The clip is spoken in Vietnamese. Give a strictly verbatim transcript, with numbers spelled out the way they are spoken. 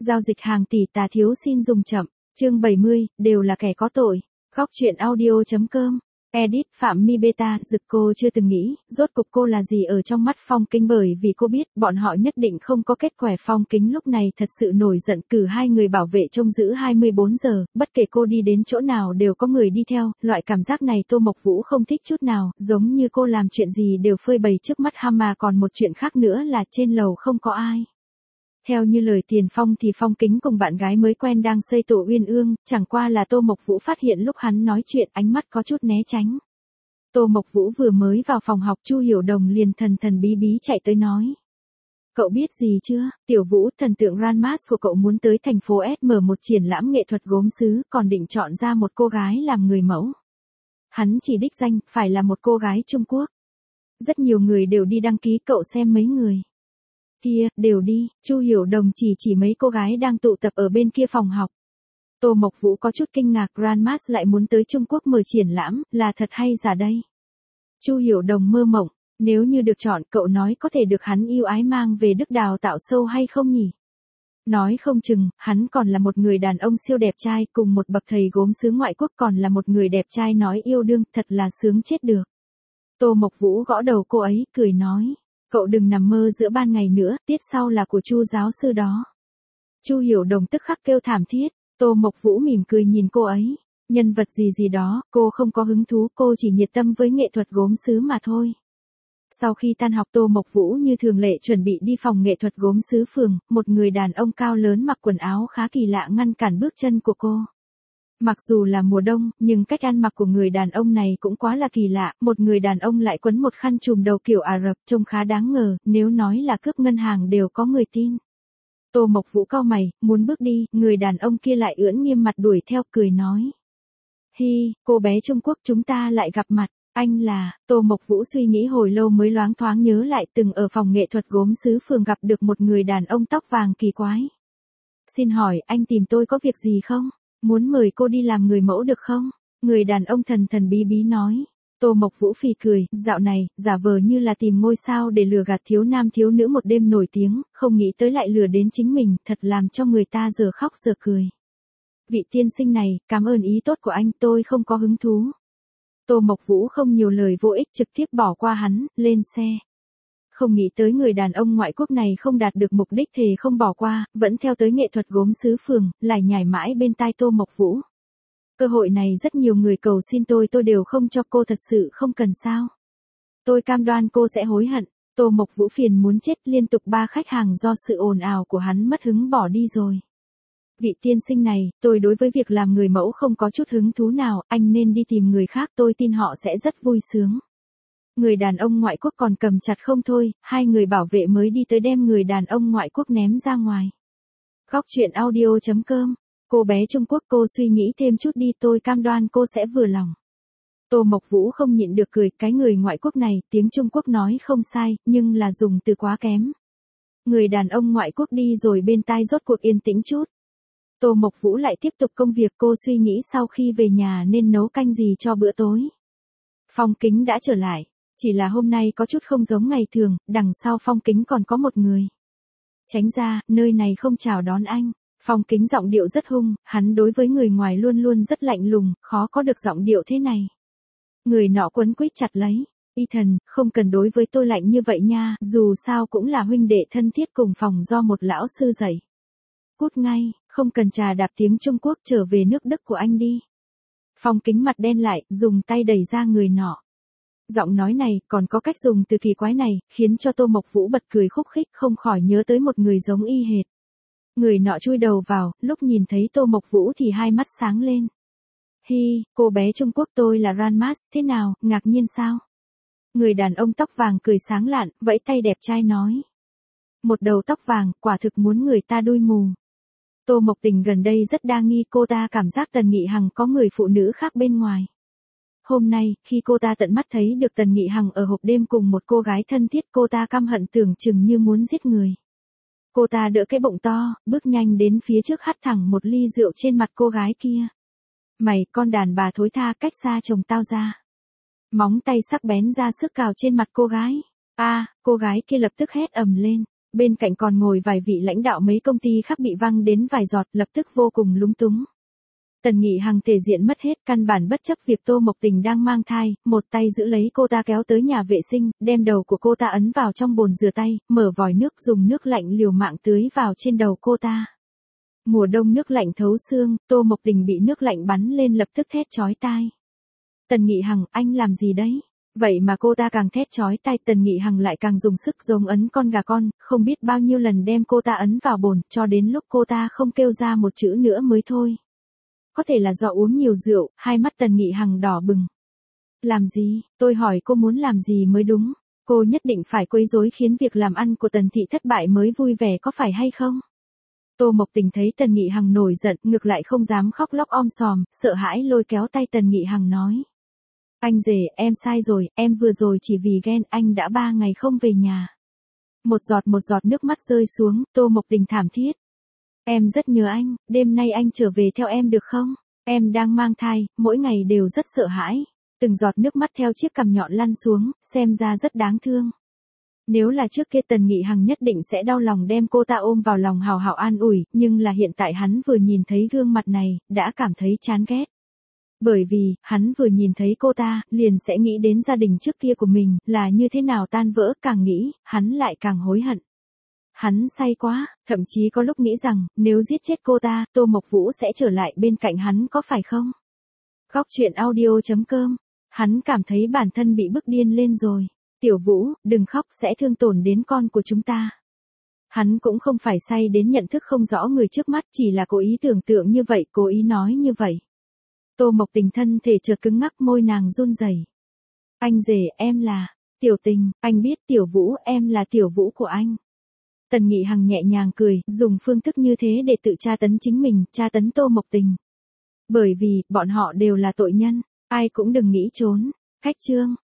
Giao dịch hàng tỷ tà thiếu xin dùng chậm. Chương bảy mươi, đều là kẻ có tội. Góc truyện audio chấm com. Edit Phạm Mi Beta. Dực cô chưa từng nghĩ, rốt cục cô là gì ở trong mắt Phong Kính, bởi vì cô biết, bọn họ nhất định không có kết quả. Phong Kính lúc này thật sự nổi giận, cử hai người bảo vệ trông giữ hai mươi bốn giờ, bất kể cô đi đến chỗ nào đều có người đi theo, loại cảm giác này Tô Mộc Vũ không thích chút nào, giống như cô làm chuyện gì đều phơi bày trước mắt ham, mà còn một chuyện khác nữa là trên lầu không có ai. Theo như lời Tiền Phong thì Phong Kính cùng bạn gái mới quen đang xây tổ uyên ương, chẳng qua là Tô Mộc Vũ phát hiện lúc hắn nói chuyện ánh mắt có chút né tránh. Tô Mộc Vũ vừa mới vào phòng học, Chu Hiểu Đồng liền thần thần bí bí chạy tới nói. Cậu biết gì chưa, Tiểu Vũ, thần tượng Ranmas của cậu muốn tới thành phố S mở một triển lãm nghệ thuật gốm sứ, còn định chọn ra một cô gái làm người mẫu. Hắn chỉ đích danh, phải là một cô gái Trung Quốc. Rất nhiều người đều đi đăng ký, cậu xem mấy người kia, đều đi. Chu Hiểu Đồng chỉ chỉ mấy cô gái đang tụ tập ở bên kia phòng học. Tô Mộc Vũ có chút kinh ngạc, Ranmas lại muốn tới Trung Quốc mở triển lãm, là thật hay giả đây? Chu Hiểu Đồng mơ mộng, nếu như được chọn, cậu nói có thể được hắn yêu ái mang về Đức đào tạo sâu hay không nhỉ? Nói không chừng, hắn còn là một người đàn ông siêu đẹp trai, cùng một bậc thầy gốm sứ ngoại quốc, còn là một người đẹp trai nói yêu đương, thật là sướng chết được. Tô Mộc Vũ gõ đầu cô ấy, cười nói. Cậu đừng nằm mơ giữa ban ngày nữa, tiết sau là của Chu giáo sư đó. Chu Hiểu Đồng tức khắc kêu thảm thiết. Tô Mộc Vũ mỉm cười nhìn cô ấy. Nhân vật gì gì đó, cô không có hứng thú, cô chỉ nhiệt tâm với nghệ thuật gốm sứ mà thôi. Sau khi tan học, Tô Mộc Vũ như thường lệ chuẩn bị đi phòng nghệ thuật gốm sứ phường, một người đàn ông cao lớn mặc quần áo khá kỳ lạ ngăn cản bước chân của cô. Mặc dù là mùa đông, nhưng cách ăn mặc của người đàn ông này cũng quá là kỳ lạ, một người đàn ông lại quấn một khăn trùm đầu kiểu Ả Rập, trông khá đáng ngờ, nếu nói là cướp ngân hàng đều có người tin. Tô Mộc Vũ cau mày, muốn bước đi, người đàn ông kia lại ưỡn nghiêm mặt đuổi theo, cười nói. Hi, cô bé Trung Quốc, chúng ta lại gặp mặt, anh là, Tô Mộc Vũ suy nghĩ hồi lâu mới loáng thoáng nhớ lại từng ở phòng nghệ thuật gốm sứ phường gặp được một người đàn ông tóc vàng kỳ quái. Xin hỏi, anh tìm tôi có việc gì không? Muốn mời cô đi làm người mẫu được không? Người đàn ông thần thần bí bí nói. Tô Mộc Vũ phì cười, dạo này, giả vờ như là tìm ngôi sao để lừa gạt thiếu nam thiếu nữ một đêm nổi tiếng, không nghĩ tới lại lừa đến chính mình, thật làm cho người ta giờ khóc giờ cười. Vị tiên sinh này, cảm ơn ý tốt của anh, tôi không có hứng thú. Tô Mộc Vũ không nhiều lời vô ích, trực tiếp bỏ qua hắn, lên xe. Không nghĩ tới người đàn ông ngoại quốc này không đạt được mục đích thì không bỏ qua, vẫn theo tới nghệ thuật gốm sứ phường, lại nhảy mãi bên tai Tô Mộc Vũ. Cơ hội này rất nhiều người cầu xin tôi, tôi đều không cho, cô thật sự không cần sao? Tôi cam đoan cô sẽ hối hận. Tô Mộc Vũ phiền muốn chết, liên tục ba khách hàng do sự ồn ào của hắn mất hứng bỏ đi rồi. Vị tiên sinh này, tôi đối với việc làm người mẫu không có chút hứng thú nào, anh nên đi tìm người khác, tôi tin họ sẽ rất vui sướng. Người đàn ông ngoại quốc còn cầm chặt không thôi, hai người bảo vệ mới đi tới đem người đàn ông ngoại quốc ném ra ngoài. Góc truyện audio chấm com. Cô bé Trung Quốc, cô suy nghĩ thêm chút đi, tôi cam đoan cô sẽ vừa lòng. Tô Mộc Vũ không nhịn được cười, cái người ngoại quốc này, tiếng Trung Quốc nói không sai, nhưng là dùng từ quá kém. Người đàn ông ngoại quốc đi rồi, bên tai rốt cuộc yên tĩnh chút. Tô Mộc Vũ lại tiếp tục công việc, cô suy nghĩ sau khi về nhà nên nấu canh gì cho bữa tối. Phong Kính đã trở lại. Chỉ là hôm nay có chút không giống ngày thường, đằng sau Phong Kính còn có một người. Tránh ra, nơi này không chào đón anh. Phong Kính giọng điệu rất hung, hắn đối với người ngoài luôn luôn rất lạnh lùng, khó có được giọng điệu thế này. Người nọ quấn quýt chặt lấy. Ethan, không cần đối với tôi lạnh như vậy nha, dù sao cũng là huynh đệ thân thiết cùng phòng do một lão sư dạy. Cút ngay, không cần trà đạp tiếng Trung Quốc, trở về nước Đức của anh đi. Phong Kính mặt đen lại, dùng tay đẩy ra người nọ. Giọng nói này, còn có cách dùng từ kỳ quái này, khiến cho Tô Mộc Vũ bật cười khúc khích, không khỏi nhớ tới một người giống y hệt. Người nọ chui đầu vào, lúc nhìn thấy Tô Mộc Vũ thì hai mắt sáng lên. Hi, cô bé Trung Quốc, tôi là Ranmas, thế nào, ngạc nhiên sao? Người đàn ông tóc vàng cười sáng lạn, vẫy tay đẹp trai nói. Một đầu tóc vàng, quả thực muốn người ta đuôi mù. Tô Mộc Tình gần đây rất đa nghi, cô ta cảm giác Tần Nghị Hằng có người phụ nữ khác bên ngoài. Hôm nay, khi cô ta tận mắt thấy được Tần Nghị Hằng ở hộp đêm cùng một cô gái thân thiết, cô ta căm hận tưởng chừng như muốn giết người. Cô ta đỡ cái bụng to, bước nhanh đến phía trước hắt thẳng một ly rượu trên mặt cô gái kia. Mày, con đàn bà thối tha, cách xa chồng tao ra. Móng tay sắc bén ra sức cào trên mặt cô gái. A, cô gái kia lập tức hét ầm lên. bên cạnh còn ngồi vài vị lãnh đạo mấy công ty khác bị văng đến vài giọt, lập tức vô cùng lúng túng. Tần Nghị Hằng thể diện mất hết, căn bản bất chấp việc Tô Mộc Tình đang mang thai, một tay giữ lấy cô ta kéo tới nhà vệ sinh, đem đầu của cô ta ấn vào trong bồn rửa tay, mở vòi nước dùng nước lạnh liều mạng tưới vào trên đầu cô ta. Mùa đông nước lạnh thấu xương, Tô Mộc Tình bị nước lạnh bắn lên lập tức thét chói tai. Tần Nghị Hằng, anh làm gì đấy? Vậy mà cô ta càng thét chói tai, Tần Nghị Hằng lại càng dùng sức giống ấn con gà con, không biết bao nhiêu lần đem cô ta ấn vào bồn, cho đến lúc cô ta không kêu ra một chữ nữa mới thôi. Có thể là do uống nhiều rượu, hai mắt Tần Nghị Hằng đỏ bừng. Làm gì? Tôi hỏi cô muốn làm gì mới đúng. Cô nhất định phải quấy rối khiến việc làm ăn của Tần thị thất bại mới vui vẻ có phải hay không? Tô Mộc Tình thấy Tần Nghị Hằng nổi giận, ngược lại không dám khóc lóc om sòm, sợ hãi lôi kéo tay Tần Nghị Hằng nói. Anh rể, em sai rồi, em vừa rồi chỉ vì ghen, anh đã ba ngày không về nhà. Một giọt một giọt nước mắt rơi xuống, Tô Mộc Tình thảm thiết. Em rất nhớ anh, đêm nay anh trở về theo em được không? Em đang mang thai, mỗi ngày đều rất sợ hãi. Từng giọt nước mắt theo chiếc cằm nhọn lăn xuống, xem ra rất đáng thương. Nếu là trước kia Tần Nghị Hằng nhất định sẽ đau lòng đem cô ta ôm vào lòng hào hào an ủi, nhưng là hiện tại hắn vừa nhìn thấy gương mặt này, đã cảm thấy chán ghét. Bởi vì, hắn vừa nhìn thấy cô ta, liền sẽ nghĩ đến gia đình trước kia của mình, là như thế nào tan vỡ, càng nghĩ, hắn lại càng hối hận. Hắn say quá, thậm chí có lúc nghĩ rằng, nếu giết chết cô ta, Tô Mộc Vũ sẽ trở lại bên cạnh hắn có phải không? Khóc chuyện audio chấm com. Hắn cảm thấy bản thân bị bức điên lên rồi. Tiểu Vũ, đừng khóc sẽ thương tổn đến con của chúng ta. Hắn cũng không phải say đến nhận thức không rõ người trước mắt, chỉ là cố ý tưởng tượng như vậy, cố ý nói như vậy. Tô Mộc Tình thân thể chợt cứng ngắc, môi nàng run rẩy. Anh rể, em là, Tiểu Tình, anh biết Tiểu Vũ, em là Tiểu Vũ của anh. Tần Nghị Hằng nhẹ nhàng cười, dùng phương thức như thế để tự tra tấn chính mình, tra tấn Tô Mộc Tình. Bởi vì, bọn họ đều là tội nhân, ai cũng đừng nghĩ trốn. Khách chương.